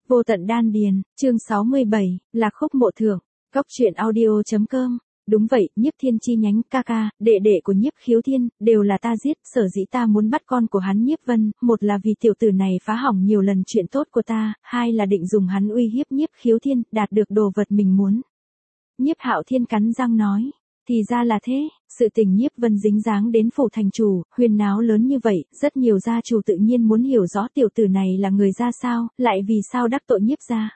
Vô tận đan điền, chương 67, Lạc khúc mộ thượng, Cóc truyện audio.com. Đúng vậy, Nhiếp Thiên chi nhánh ca ca, đệ đệ của Nhiếp Khiếu Thiên, đều là ta giết, sở dĩ ta muốn bắt con của hắn Nhiếp Vân, một là vì tiểu tử này phá hỏng nhiều lần chuyện tốt của ta, hai là định dùng hắn uy hiếp Nhiếp Khiếu Thiên, đạt được đồ vật mình muốn. Nhiếp Hạo Thiên cắn răng nói, thì ra là thế, sự tình Nhiếp Vân dính dáng đến phủ thành chủ, huyên náo lớn như vậy, rất nhiều gia chủ tự nhiên muốn hiểu rõ tiểu tử này là người ra sao, lại vì sao đắc tội Nhiếp gia.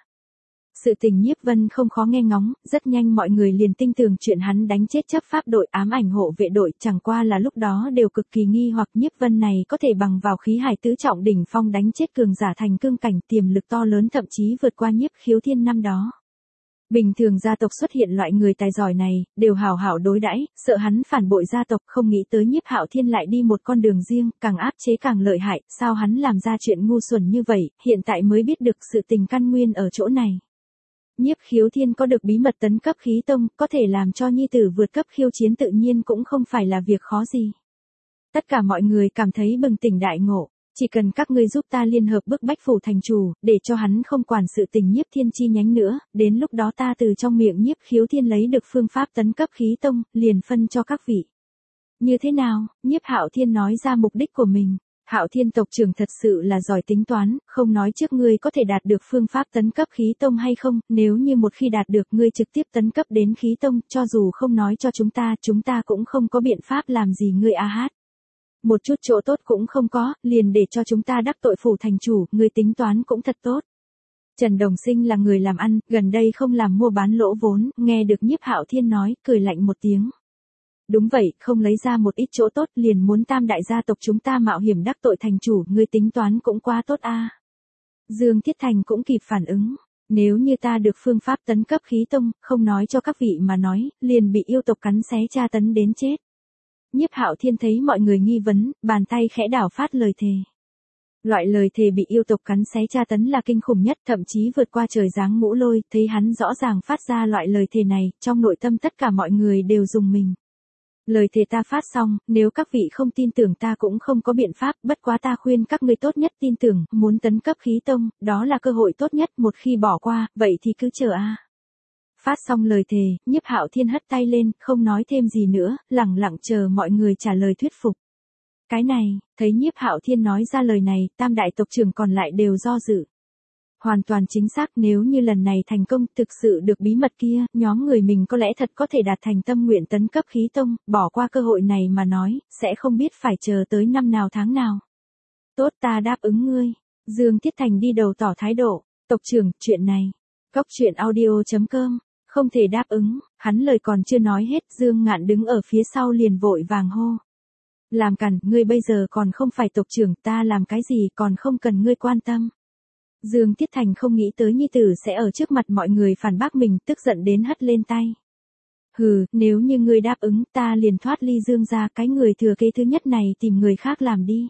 Sự tình Nhiếp Vân không khó nghe ngóng, rất nhanh mọi người liền tin tưởng chuyện hắn đánh chết chấp pháp đội ám ảnh hộ vệ đội, chẳng qua là lúc đó đều cực kỳ nghi hoặc Nhiếp Vân này có thể bằng vào khí hải tứ trọng đỉnh phong đánh chết cường giả thành cương cảnh, tiềm lực to lớn thậm chí vượt qua Nhiếp Khiếu Thiên năm đó. Bình thường gia tộc xuất hiện loại người tài giỏi này, đều hảo hảo đối đãi, sợ hắn phản bội gia tộc, không nghĩ tới Nhiếp Hạo Thiên lại đi một con đường riêng, càng áp chế càng lợi hại, sao hắn làm ra chuyện ngu xuẩn như vậy, hiện tại mới biết được sự tình căn nguyên ở chỗ này. Nhiếp Khiếu Thiên có được bí mật tấn cấp khí tông, có thể làm cho nhi tử vượt cấp khiêu chiến tự nhiên cũng không phải là việc khó gì. Tất cả mọi người cảm thấy bừng tỉnh đại ngộ, chỉ cần các ngươi giúp ta liên hợp bức bách phủ thành chủ, để cho hắn không quản sự tình Nhiếp Thiên chi nhánh nữa, đến lúc đó ta từ trong miệng Nhiếp Khiếu Thiên lấy được phương pháp tấn cấp khí tông, liền phân cho các vị. Như thế nào? Nhiếp Hạo Thiên nói ra mục đích của mình. Hạo Thiên tộc trưởng thật sự là giỏi tính toán, không nói trước ngươi có thể đạt được phương pháp tấn cấp khí tông hay không, nếu như một khi đạt được ngươi trực tiếp tấn cấp đến khí tông, cho dù không nói cho chúng ta cũng không có biện pháp làm gì ngươi a hát. Một chút chỗ tốt cũng không có, liền để cho chúng ta đắc tội phủ thành chủ, ngươi tính toán cũng thật tốt. Trần Đồng Sinh là người làm ăn, gần đây không làm mua bán lỗ vốn, nghe được Nhiếp Hạo Thiên nói, cười lạnh một tiếng. Đúng vậy, không lấy ra một ít chỗ tốt liền muốn tam đại gia tộc chúng ta mạo hiểm đắc tội thành chủ, ngươi tính toán cũng quá tốt a. Dương Thiết Thành cũng kịp phản ứng, nếu như ta được phương pháp tấn cấp khí tông, không nói cho các vị mà nói, liền bị yêu tộc cắn xé tra tấn đến chết. Nhiếp Hạo Thiên thấy mọi người nghi vấn, bàn tay khẽ đảo phát lời thề. Loại lời thề bị yêu tộc cắn xé tra tấn là kinh khủng nhất, thậm chí vượt qua trời giáng ngũ lôi, thấy hắn rõ ràng phát ra loại lời thề này, trong nội tâm tất cả mọi người đều rùng mình. Lời thề ta phát xong, nếu các vị không tin tưởng ta cũng không có biện pháp, bất quá ta khuyên các ngươi tốt nhất tin tưởng, muốn tấn cấp khí tông, đó là cơ hội tốt nhất, một khi bỏ qua, vậy thì cứ chờ a. Phát xong lời thề, Nhiếp Hạo Thiên hất tay lên, không nói thêm gì nữa, lẳng lặng chờ mọi người trả lời thuyết phục. Cái này, thấy Nhiếp Hạo Thiên nói ra lời này, tam đại tộc trưởng còn lại đều do dự. Hoàn toàn chính xác, nếu như lần này thành công, thực sự được bí mật kia, nhóm người mình có lẽ thật có thể đạt thành tâm nguyện tấn cấp khí tông, bỏ qua cơ hội này mà nói, sẽ không biết phải chờ tới năm nào tháng nào. Tốt, ta đáp ứng ngươi. Dương Thiết Thành đi đầu tỏ thái độ, tộc trưởng, chuyện này. Cóc truyện audio.com, không thể đáp ứng, hắn lời còn chưa nói hết, Dương Ngạn đứng ở phía sau liền vội vàng hô. Làm cản, ngươi bây giờ còn không phải tộc trưởng, ta làm cái gì còn không cần ngươi quan tâm. Dương Thiết Thành không nghĩ tới nhi tử sẽ ở trước mặt mọi người phản bác mình, tức giận đến hất lên tay. Hừ, nếu như ngươi đáp ứng, ta liền thoát ly Dương gia, cái người thừa kế thứ nhất này tìm người khác làm đi.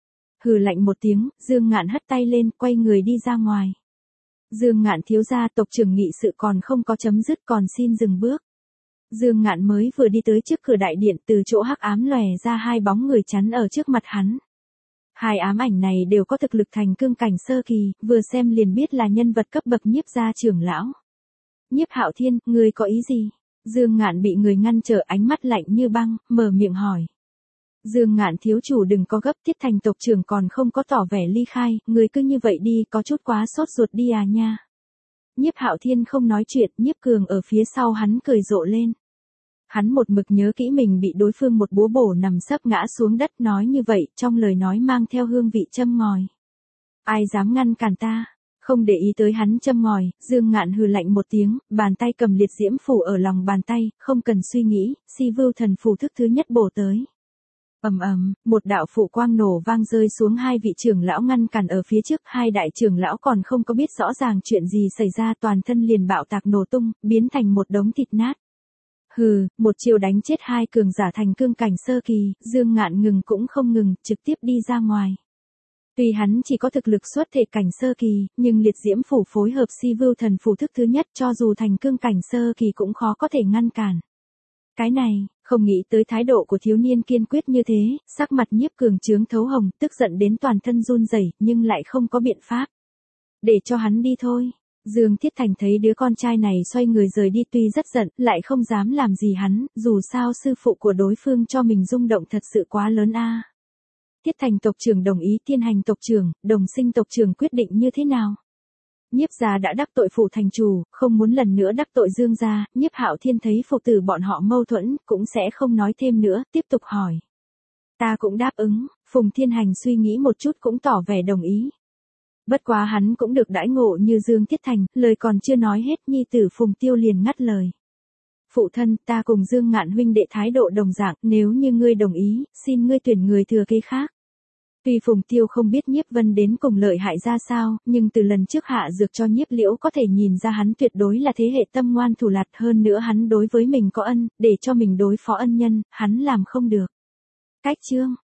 Hừ lạnh một tiếng, Dương Ngạn hất tay lên, quay người đi ra ngoài. Dương Ngạn thiếu gia, tộc trưởng nghị sự còn không có chấm dứt, còn xin dừng bước. Dương Ngạn mới vừa đi tới trước cửa đại điện, từ chỗ hắc ám lòe ra hai bóng người chắn ở trước mặt hắn. Hai ám ảnh này đều có thực lực thành cương cảnh sơ kỳ, vừa xem liền biết là nhân vật cấp bậc Nhiếp gia trưởng lão. Nhiếp Hạo Thiên, ngươi có ý gì? Dương Ngạn bị người ngăn trở, ánh mắt lạnh như băng, mở miệng hỏi. Dương Ngạn thiếu chủ đừng có gấp, Thiết Thành tộc trưởng còn không có tỏ vẻ ly khai, người cứ như vậy đi, có chút quá sốt ruột đi à nha. Nhiếp Hạo Thiên không nói chuyện, Nhiếp Cường ở phía sau hắn cười rộ lên. Hắn một mực nhớ kỹ mình bị đối phương một búa bổ nằm sấp ngã xuống đất, nói như vậy, trong lời nói mang theo hương vị châm ngòi. Ai dám ngăn cản ta? Không để ý tới hắn châm ngòi, Dương Ngạn hừ lạnh một tiếng, bàn tay cầm liệt diễm phủ ở lòng bàn tay, không cần suy nghĩ, Si Vưu Thần Phù thức thứ nhất bổ tới. Ầm ầm, một đạo phụ quang nổ vang rơi xuống, hai vị trưởng lão ngăn cản ở phía trước, hai đại trưởng lão còn không có biết rõ ràng chuyện gì xảy ra, toàn thân liền bạo tạc nổ tung, biến thành một đống thịt nát. Hừ, một chiều đánh chết hai cường giả thành cương cảnh sơ kỳ, Dương Ngạn ngừng cũng không ngừng, trực tiếp đi ra ngoài. Tuy hắn chỉ có thực lực xuất thể cảnh sơ kỳ, nhưng liệt diễm phủ phối hợp Si Vưu Thần Phù thức thứ nhất, cho dù thành cương cảnh sơ kỳ cũng khó có thể ngăn cản. Cái này, không nghĩ tới thái độ của thiếu niên kiên quyết như thế, sắc mặt Nhiếp Cường chướng thấu hồng, tức giận đến toàn thân run rẩy, nhưng lại không có biện pháp. để cho hắn đi thôi. Dương Thiết Thành thấy đứa con trai này xoay người rời đi tuy rất giận, lại không dám làm gì hắn, dù sao sư phụ của đối phương cho mình rung động thật sự quá lớn a. Thiết Thành tộc trưởng đồng ý, Thiên Hành tộc trưởng, Đồng Sinh tộc trưởng quyết định như thế nào? Nhiếp gia đã đắc tội phủ thành chủ, không muốn lần nữa đắc tội Dương gia, Nhiếp Hạo Thiên thấy phụ tử bọn họ mâu thuẫn, cũng sẽ không nói thêm nữa, tiếp tục hỏi. Ta cũng đáp ứng, Phùng Thiên Hành suy nghĩ một chút cũng tỏ vẻ đồng ý. Bất quá hắn cũng được đãi ngộ như Dương Thiết Thành, lời còn chưa nói hết nhi tử Phùng Tiêu liền ngắt lời. Phụ thân, ta cùng Dương Ngạn huynh đệ thái độ đồng dạng, nếu như ngươi đồng ý, xin ngươi tuyển người thừa kế khác. Tuy Phùng Tiêu không biết Nhiếp Vân đến cùng lợi hại ra sao, nhưng từ lần trước hạ dược cho Nhiếp Liễu có thể nhìn ra hắn tuyệt đối là thế hệ tâm ngoan thủ lạt, hơn nữa hắn đối với mình có ân, để cho mình đối phó ân nhân, hắn làm không được. Cách chương